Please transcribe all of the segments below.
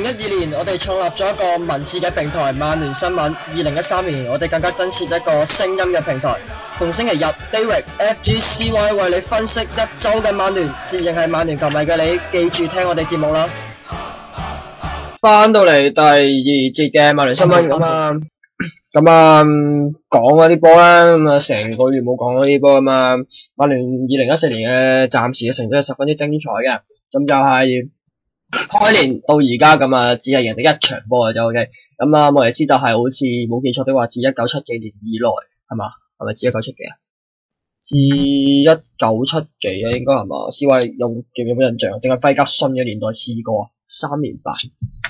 年，我哋創立咗一個文字嘅平台曼聯新聞。2013年，我哋更加增設一個聲音嘅平台。逢星期日 ，David FGCY 為你分析一周嘅曼聯，自認係曼聯球迷嘅你，記住聽我哋節目啦。翻到嚟第二節嘅曼聯新聞咁啊，講嗰啲波啦，咁啊成個月冇講嗰啲波啊嘛。曼聯2014年嘅暫時嘅成績係十分之精彩嘅，咁就係開年到而家咁啊，只係贏得一場波嘅啫。OK， 咁啊，莫耶斯就係好似冇記錯的話，自1970幾年以來係嘛？係咪自1970幾啊？自1970幾啊，應該係嘛？思維有冇印象？定係費格遜嘅年代試過啊？3連敗。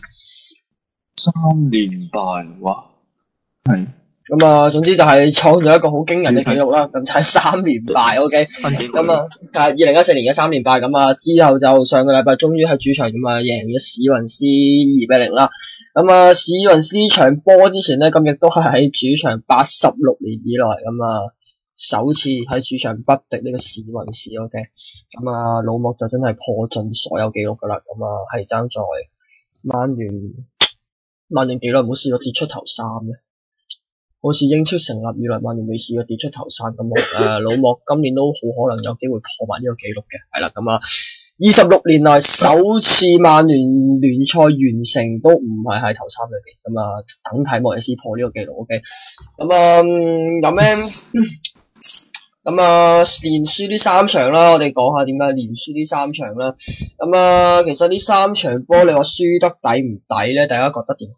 3連敗，哇！係。 咁啊，總之就係創咗一個好驚人嘅紀錄啦。咁就係3連敗 ，OK。 新紀錄。 咁啊，係2014年嘅3連敗。咁啊，之後就上個禮拜終於喺主場咁啊贏咗史雲斯2-0啦。咁啊，史雲斯呢場波之前咧，咁亦都係喺主場86年以來咁啊首次喺主場不敵呢個史雲斯 ，OK。咁啊，老莫就真係破盡所有紀錄噶啦。咁啊，係爭在曼聯幾耐冇試過跌出頭3咧？好似英超成立以來，曼聯未試過跌出頭3咁。老莫今年都好可能有機會破埋呢個紀錄嘅，係啦。咁啊，26年來首次曼聯聯賽完成都唔係喺頭3裏邊，咁啊等睇莫耶斯破呢個紀錄 ，OK。咁啊，有咩？咁啊，連輸呢3場啦，我哋講下點解連輸呢3場啦。咁啊，其實呢3場波你話輸得抵唔抵咧？大家覺得點？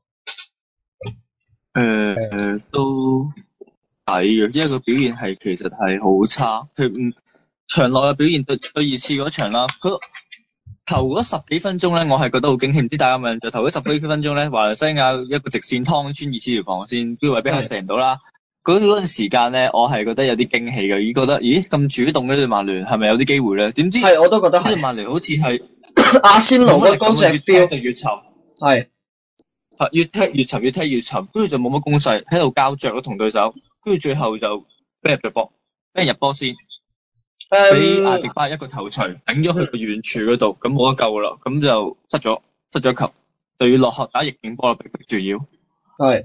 都抵嘅，因為個表現係其實係好差。佢場內嘅表現對熱刺嗰場啦，佢頭嗰10幾分鐘咧，我係覺得好驚喜。唔知大家有冇印象？頭嗰10幾分鐘咧，華倫西亞一個直線劏穿熱刺條防線，邊位俾佢射唔到啦？嗰陣時間咧，我係覺得有啲驚喜嘅，已覺得咦咁主動呢隊曼聯係咪有啲機會咧？點知係我都覺得係呢隊曼聯好似係阿仙奴嘅高隻標就越沉， 係越踢越沉，跟住就冇乜攻勢，喺度膠着咯同對手，跟住最後就俾人入波先，俾阿迪巴一個頭錘頂咗去個遠處嗰度，咁冇得救啦，咁就失咗球，就要落後打逆境波啦，逼住要係。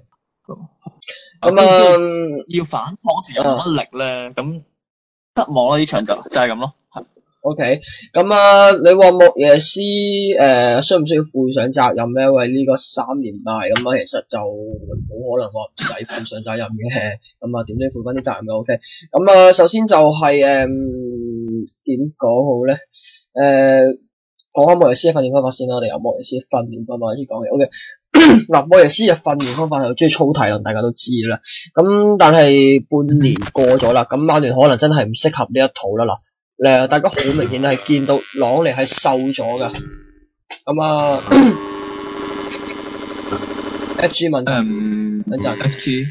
要反抗時有冇乜力咧？咁失望啦！呢場就係咁咯。 OK， 咁啊，你話莫耶斯需唔需要負上責任咧？為呢個3連敗咁啊，其實就冇可能話唔使負上責任嘅。咁啊，點都要負翻啲責任嘅 OK。咁啊，首先就係點講好咧？講下莫耶斯嘅訓練方法先啦。我哋由莫耶斯嘅訓練方法開始講起 OK。嗱，莫耶斯嘅訓練方法係中意操體能，大家都知啦。咁但係半年過咗啦，咁曼聯可能真係唔適合呢一套啦嗱。大家好明顯係見到朗尼係瘦咗噶。咁啊，FG 問題，等陣 FG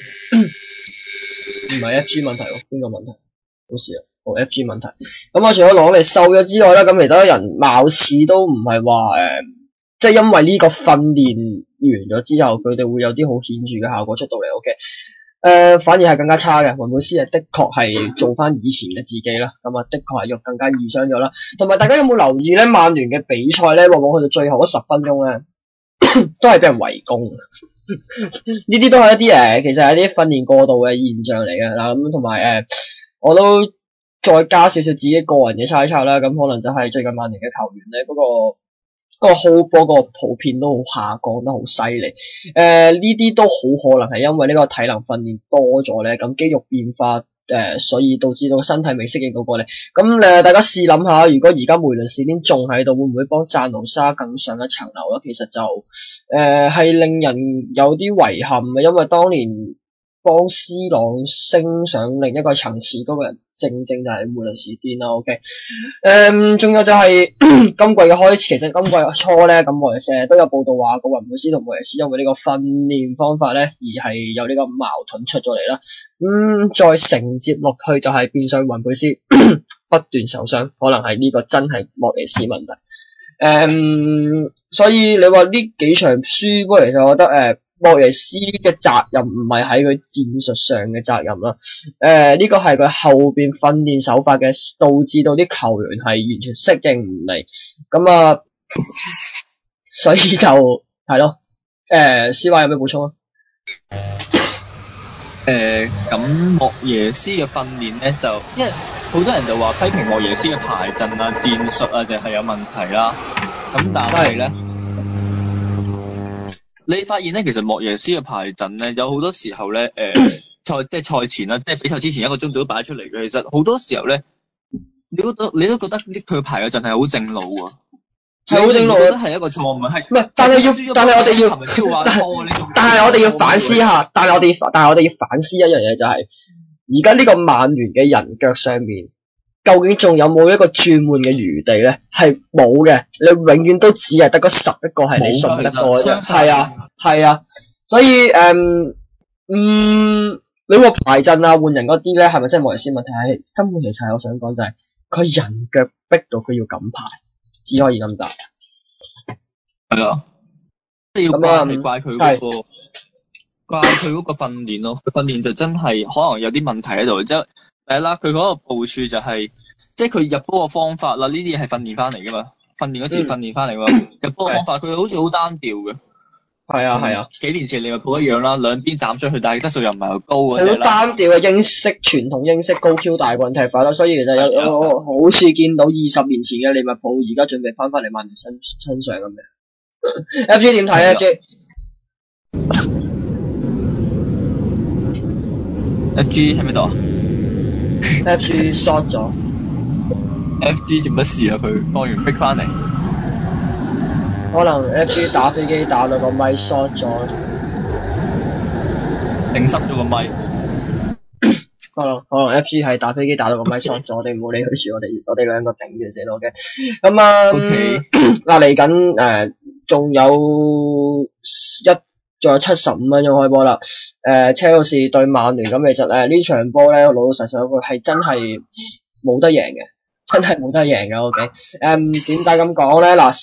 唔係 FG 問題喎，邊個問題？好事啊，FG 問題。咁啊，除咗朗尼瘦咗之外咧，咁其他人貌似都唔係話即係因為呢個訓練完咗之後，佢哋會有啲好顯著嘅效果出到嚟 OK。反而係更加差嘅，雲佩斯係的確係做翻以前嘅自己啦，咁啊的確係又更加易傷咗啦。同埋大家有冇留意咧？曼聯嘅比賽咧，往往去到最後嗰10分鐘咧，都係俾人圍攻。呢啲都係一啲其實係一啲訓練過度嘅現象嚟嘅嗱。咁同埋我都再加少少自己個人嘅猜測啦。咁可能就係最近曼聯嘅球員咧，嗰個 hold 波個普遍都好下降得好犀利，呢啲都好可能係因為呢個體能訓練多咗咧，咁肌肉變化所以導致到身體未適應到過嚟。咁大家試諗下，如果而家梅倫士邊仲喺度，會唔會幫贊奴沙更上一層樓咧？其實就係令人有啲遺憾嘅，因為當年幫 C 朗升上另一個層次嗰個人，正就係梅倫士邊啦 OK。仲有就係今季嘅開始，其實今季初咧，咁我哋成日都有報道話個雲佩斯同莫耶斯因為呢個訓練方法咧，而係有呢個矛盾出咗嚟啦。再承接落去就係變相雲佩斯不斷受傷，可能係呢個真係莫耶斯問題。所以你話呢幾場輸波，其實我覺得莫耶斯嘅責任唔係喺佢戰術上嘅責任啦，呢個係佢後邊訓練手法嘅，導致到啲球員係完全適應唔嚟，咁啊，所以就係咯。C.Y 有咩補充啊？ 咁莫耶斯嘅訓練咧，就因為好多人就話批評莫耶斯嘅排陣啊、戰術啊，就係有問題啦。咁但係咧，你發現咧，其實莫耶斯嘅排陣咧，有好多時候咧，賽前啦，即係比賽之前1個鐘都擺出嚟嘅。其實好多時候咧，你都覺得佢排嘅陣係好正路啊。係好正路，覺得係一個錯誤，係唔係？但係我哋要反思一下，但係我哋要反思一樣嘢，就係而家呢個曼聯嘅人腳上面，究竟仲有冇一個轉換嘅餘地咧？係冇嘅，你永遠都只係得嗰11個係你信得過嘅啫。係啊，所以你話排陣啊換人嗰啲咧，係咪真係莫耶斯問題？係根本其實係我想講就係佢人腳逼到佢要咁排。只可以咁大， 係啊，即係要怪佢嗰個訓練咯。訓練就真係可能有啲問題喺度。即係第一啦，佢嗰個部署就係、即係佢入波嘅方法啦，呢啲嘢係訓練翻嚟噶嘛。訓練嗰時訓練翻嚟喎，入波嘅方法佢好似好單調嘅。係啊，幾年前利物浦一樣啦，兩邊斬出去，但係質素又唔係好高嗰隻啦。好單調嘅傳統英式高 Q 大棍踢法啦，所以其實有好似見到20年前嘅利物浦，而家準備翻嚟曼聯身上咁樣。FG 點睇啊？FG 喺邊度啊？FG short 咗。FG 做乜事啊？佢放完逼翻嚟。可能 FG 打飛機打到個咪 short 咗，定濕咗個咪。可能 FG 係打飛機打到個咪 short 咗，我哋唔好理佢住，我哋兩個頂住先咯嘅。咁啊，嗱嚟緊仲有75分鐘開波啦。車路士對曼聯，咁其實呢場波咧，老實講佢係真係冇得贏嘅。真係冇得贏嘅 ，OK。點解咁講咧？嗱，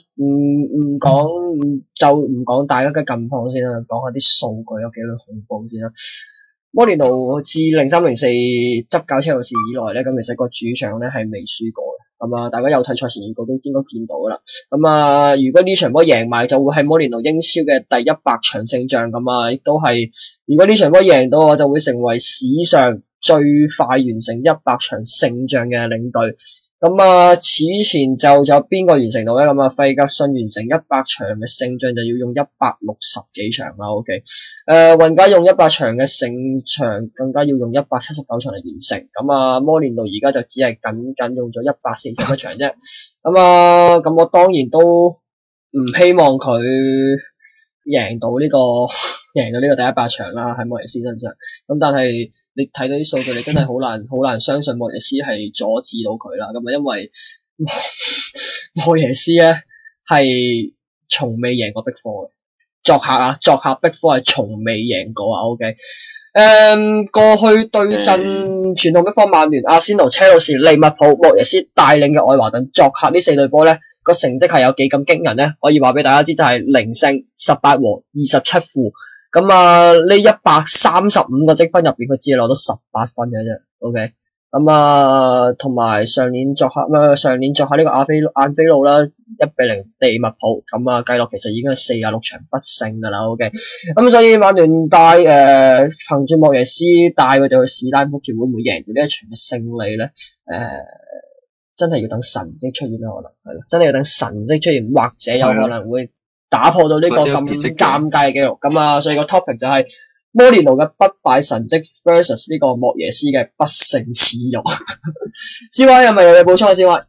唔講大家嘅近況先啦，講下啲數據有幾恐怖先啦。摩連奴自03-04執教車路士以來咧，咁其實個主場咧係未輸過嘅。咁啊，大家有睇賽前預告都應該見到噶啦。咁啊，如果呢場波贏埋，就會係摩連奴英超嘅第100場勝仗。咁啊，亦都係如果呢場波贏到，我就會成為史上最快完成100場勝仗嘅領隊。咁啊，此前就邊個完成到咧？咁啊，費格遜完成100場嘅勝仗就要用160幾場啦。OK，雲加用100場嘅勝場，更加要用179場嚟完成。咁啊，摩連奴而家就只係僅用咗141場啫。咁我當然都唔希望佢贏到呢個第100場啦，喺莫耶斯身上。咁但係你睇到啲數據，你真係好難相信莫耶斯係阻止到佢啦。咁啊，因為莫耶斯咧係從未贏過逼科嘅，作客逼科係從未贏過啊。OK，過去對陣傳統逼科曼聯、阿仙奴、車路士、利物浦、莫耶斯帶領嘅愛華頓作客呢4隊波咧，個成績係有幾咁驚人咧？可以話俾大家知，就係0勝18和27負。咁啊，呢135個積分入邊，佢只係攞到18分嘅啫。OK，咁啊，同埋上年作客呢個安菲路啦，1-0利物浦。咁啊，計落其實已經係46場不勝噶啦。OK，咁所以曼聯憑住莫耶斯帶佢哋去史丹福橋，會唔會贏到呢一場嘅勝利咧？真係要等神蹟出現啦，可能係咯，真係要等神蹟出現，或者有可能會打破到呢個咁尷尬嘅紀錄。咁啊，所以個 topic 就係摩連奴嘅不敗神蹟 versus 呢個莫耶斯嘅不勝恥辱。CY 係咪有嘢補充啊？CY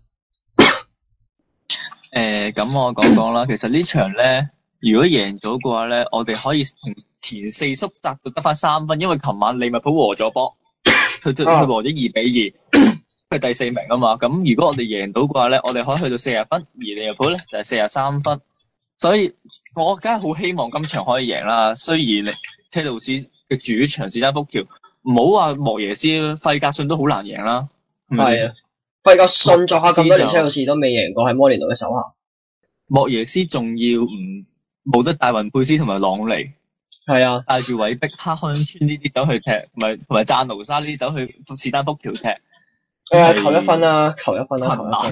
咁我講啦。其實呢場咧，如果贏咗嘅話咧，我哋可以同前4縮窄到得翻3分，因為琴晚利物浦和咗波，佢和咗2-2，佢係第4名啊嘛。咁如果我哋贏到嘅話咧，我哋可以去到40分，而利物浦咧就係43分。所以我梗係好希望今場可以贏啦。雖然車路士嘅主場史丹福橋，唔好話莫耶斯，費格遜都好難贏啦。 係啊，費格遜作客咁多年車路士都未贏過，喺摩連奴嘅手下。 莫耶斯仲要冇得帶雲佩斯同埋朗尼。係啊，帶住韋碧克、康村呢啲走去踢，同埋贊奴沙呢啲走去史丹福橋踢。 求一分啦！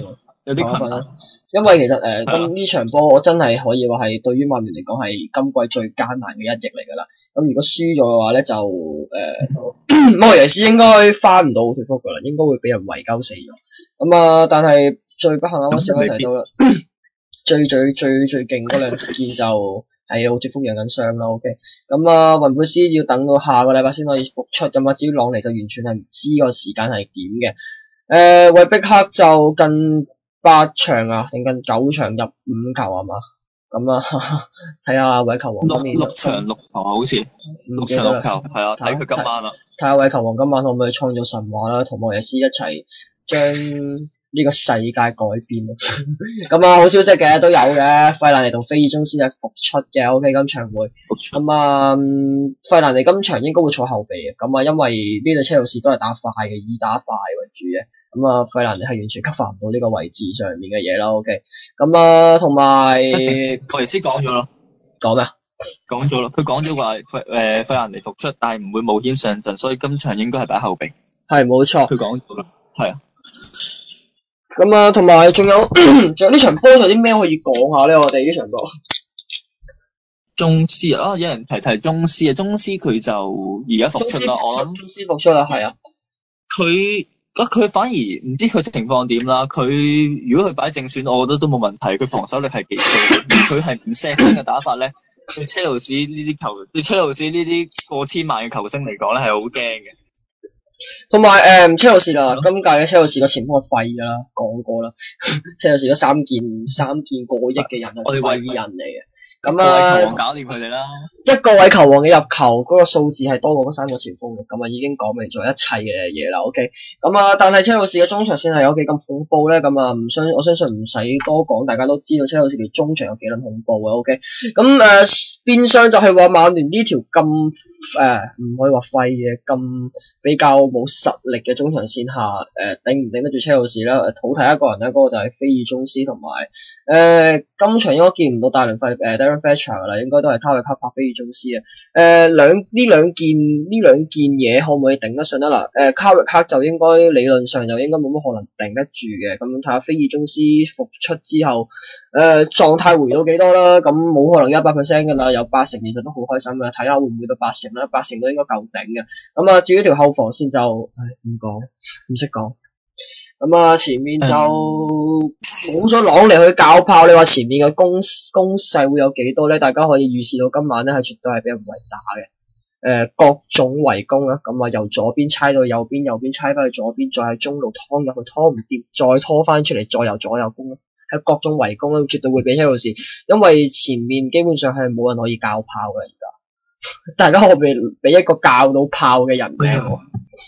有啲困難。 因為其實咁呢場波我真係可以話係對於曼聯嚟講係今季最艱難嘅一役嚟㗎啦。咁如果輸咗嘅話咧，就莫耶斯應該翻唔到奧脫福㗎啦，應該會俾人圍鳩死咗。咁但係最不幸啱啱先都提到啦，最勁嗰兩件就係奧脫福養緊傷啦。OK， 咁雲佩斯要等到下個禮拜先可以復出。咁至於朗尼就完全係唔知個時間係點嘅。韋碧克就近8場啊，定近9場入5球係嘛？咁睇下韋球王今年 6場6球好似6場6球係啊，睇佢今晚啦。 睇下韋球王今晚可唔可以創造神話啦，同莫耶斯一齊將呢個世界改變。咁好消息嘅都有嘅，費蘭尼同菲爾鍾斯係復出嘅。OK， 今場會咁費蘭尼今場應該會坐後備嘅。咁因為呢隊車路士都係打快嘅，以打快為主嘅。咁費蘭尼係完全吸發唔到呢個位置上面嘅嘢啦。OK， 咁同埋莫耶斯講咗咯， 講咩？ 講咗咯，佢講咗話費蘭尼復出，但係唔會冒險上陣，所以今場應該係擺後備。 係冇錯， 佢講咗啦，係啊。 咁同埋仲有呢場波有啲咩可以講下咧？我哋呢場波宗師啊，有人提宗師啊，宗師佢就而家復出啦，我諗宗師復出啦，係啊。 佢反而唔知佢情況點啦。佢如果佢擺正選，我覺得都冇問題。佢防守力係幾高，佢係唔錫身嘅打法咧。對車路士呢啲過千萬嘅球星嚟講咧，係好驚嘅。 同埋車路士啦，今屆嘅車路士個前鋒係廢㗎啦，講過啦。車路士嗰三件過億嘅人係廢人嚟嘅。咁球王搞掂佢哋啦。 一個位球王嘅入球嗰個數字係多過嗰3個前鋒嘅，咁已經講明咗一切嘅嘢啦。OK， 咁但係車路士嘅中場線係有幾咁恐怖咧？咁我相信唔使多講，大家都知道車路士嘅中場有幾撚恐怖嘅。OK， 咁變相就係話曼聯呢條咁唔可以話廢嘅，咁比較冇實力嘅中場線下頂唔頂得住車路士咧？好睇一個人咧，嗰個就係菲爾鍾斯同埋今場應該見唔到大輪費Darren Fletcher 啦，應該都係卡域克拍菲爾鍾斯啊。呢兩件嘢可唔可以頂得順啊？嗱，卡域克就應該理論上就應該冇乜可能頂得住嘅。咁睇下菲爾鍾斯復出之後狀態回到幾多啦？咁冇可能100% 㗎啦，有80%其實都好開心嘅。睇下會唔會到80%啦，80%都應該夠頂嘅。咁至於條後防線就唔講，唔識講。咁前面就冇咗朗尼去教炮，你話前面嘅攻勢會有幾多咧？大家可以預示到今晚咧係絕對係俾人圍打嘅。各種圍攻啦，咁由左邊猜到右邊，右邊猜翻去左邊，再喺中路拖入去，拖唔掂，再拖翻出嚟，再由左右攻啦，係各種圍攻啦，絕對會俾車路士，因為前面基本上係冇人可以教炮嘅而家。大家可唔可以俾一個教到炮嘅人名我？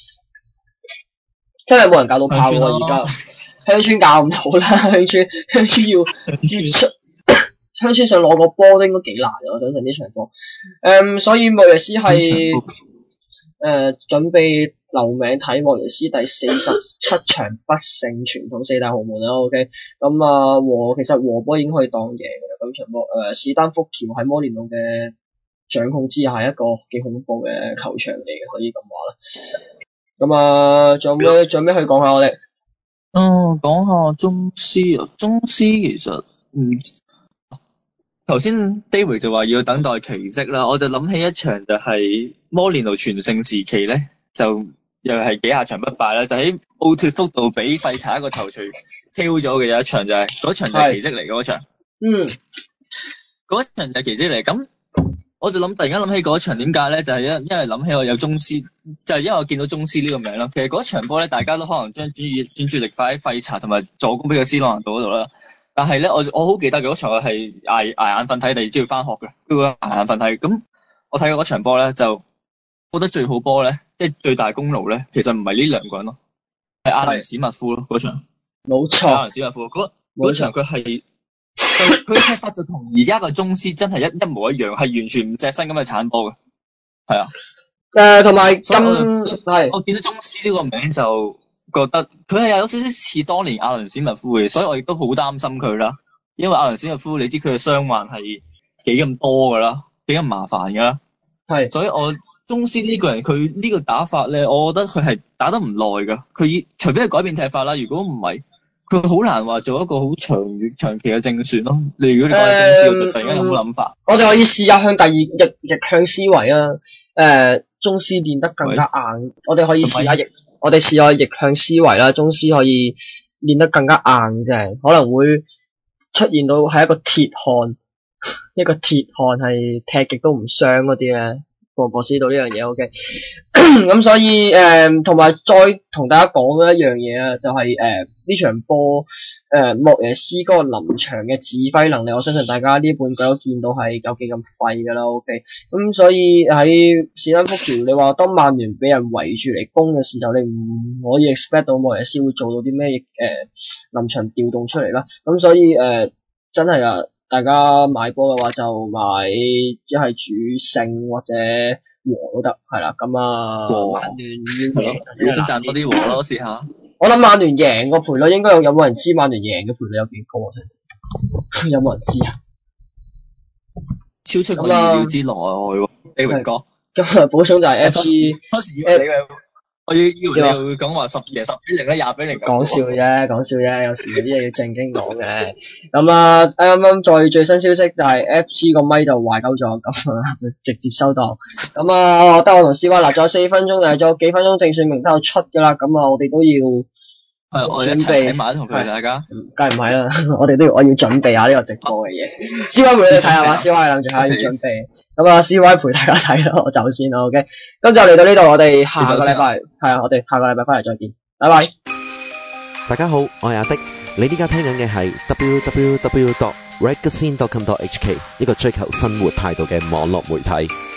真係冇人教到炮喎而家，鄉村教唔到啦，鄉村要出鄉村想攞個波都應該幾難嘅，我相信呢場波。所以莫耶斯係準備留名睇莫耶斯第47場不勝傳統4大豪門啦。OK， 其實和波已經可以當贏嘅啦。咁場波史丹福橋喺摩連奴嘅掌控之下係一個幾恐怖嘅球場嚟嘅，可以咁話啦。仲有咩可以講下我哋？ 講下宗師啊，宗師其實頭先 David 就話要等待奇蹟啦，我就諗起一場就係摩連奴全盛時期咧，就又係幾下場不敗啦，就喺奧脫福度俾廢柴一個頭槌 KO 咗嘅有一場就係嗰場就係奇蹟嚟嗰場。嗰場就係奇蹟嚟，咁我就突然間諗起嗰場點解咧？就係因為諗起我有宗師，就係因為我見到宗師呢個名啦。其實嗰場波咧，大家都可能將專注力放喺廢柴同埋助攻俾個斯朗拿度嗰度啦。但係咧，我好記得嗰場我係捱眼瞓睇，第二朝要翻學嘅，都捱眼瞓睇。咁我睇過嗰場波咧，就覺得最好波咧，即係最大功勞咧，其實唔係呢兩個人咯，係阿倫史密夫咯嗰場。冇錯，阿倫史密夫嗰場佢係。佢踢法就同而家個宗師真係一模一樣，係完全唔錫身咁去鏟波嘅，係啊。同埋我見到宗師呢個名就覺得佢係有少少似當年阿倫史密夫嘅，所以我亦都好擔心佢啦。因為阿倫史密夫你知佢嘅傷患係幾咁多噶啦，幾咁麻煩噶啦。係，所以我宗師呢個人佢呢個打法咧，我覺得佢係打得唔耐噶。佢除非係改變踢法啦，如果唔係。 佢好難話做一個好長期嘅正選咯。你如果你講係中司，我突然間有冇諗法？ 我哋可以試下向第二逆向思維啊！中司練得更加硬，我哋可以試下我哋試下逆向思維啦。中司可以練得更加硬啫，可能會出現到係一個鐵漢，一個鐵漢係踢極都唔傷嗰啲咧。博士到呢樣嘢 OK， 咁所以同埋再同大家講一樣嘢啊，就係呢場波莫耶斯嗰個臨場嘅指揮能力，我相信大家呢半季都見到係有幾咁廢噶啦 OK， 咁所以喺史丹福橋，你話當曼聯俾人圍住嚟攻嘅時候，你唔可以 expect 到莫耶斯會做到啲咩臨場調動出嚟啦，咁所以真係啊〜大家買波嘅話就買一係主勝或者和都得，係啦。咁曼聯要贏， 你想賺多啲和咯，試下。 我諗曼聯贏個賠率應該有冇人知曼聯贏嘅賠率有幾高啊？有冇人知啊？ 超出我意料之內喎，李榮哥。 咁補充就係 FC， 當時以為你我以為你會講話10-0啦，20比0。 講笑啫，有時啲嘢要正經講嘅。咁啱再最新消息就係 FC 個咪就壞鳩咗，咁直接收檔。咁得我同 CY 嗱，仲有4分鐘，仲有幾分鐘正選名單出㗎啦。咁我哋都要我哋一齊睇埋同佢大家。梗係唔係啦，我要準備下呢個直播嘅嘢。CY 陪你睇下嘛，CY 諗住下要準備。咁CY 陪大家睇咯，我走先啦 ，OK。咁就嚟到呢度，我哋下個禮拜我哋下個禮拜翻嚟再見，拜拜。 大家好，我係阿迪，你呢家聽緊嘅係 www.ragazine.com.hk 一個追求生活態度嘅網絡媒體。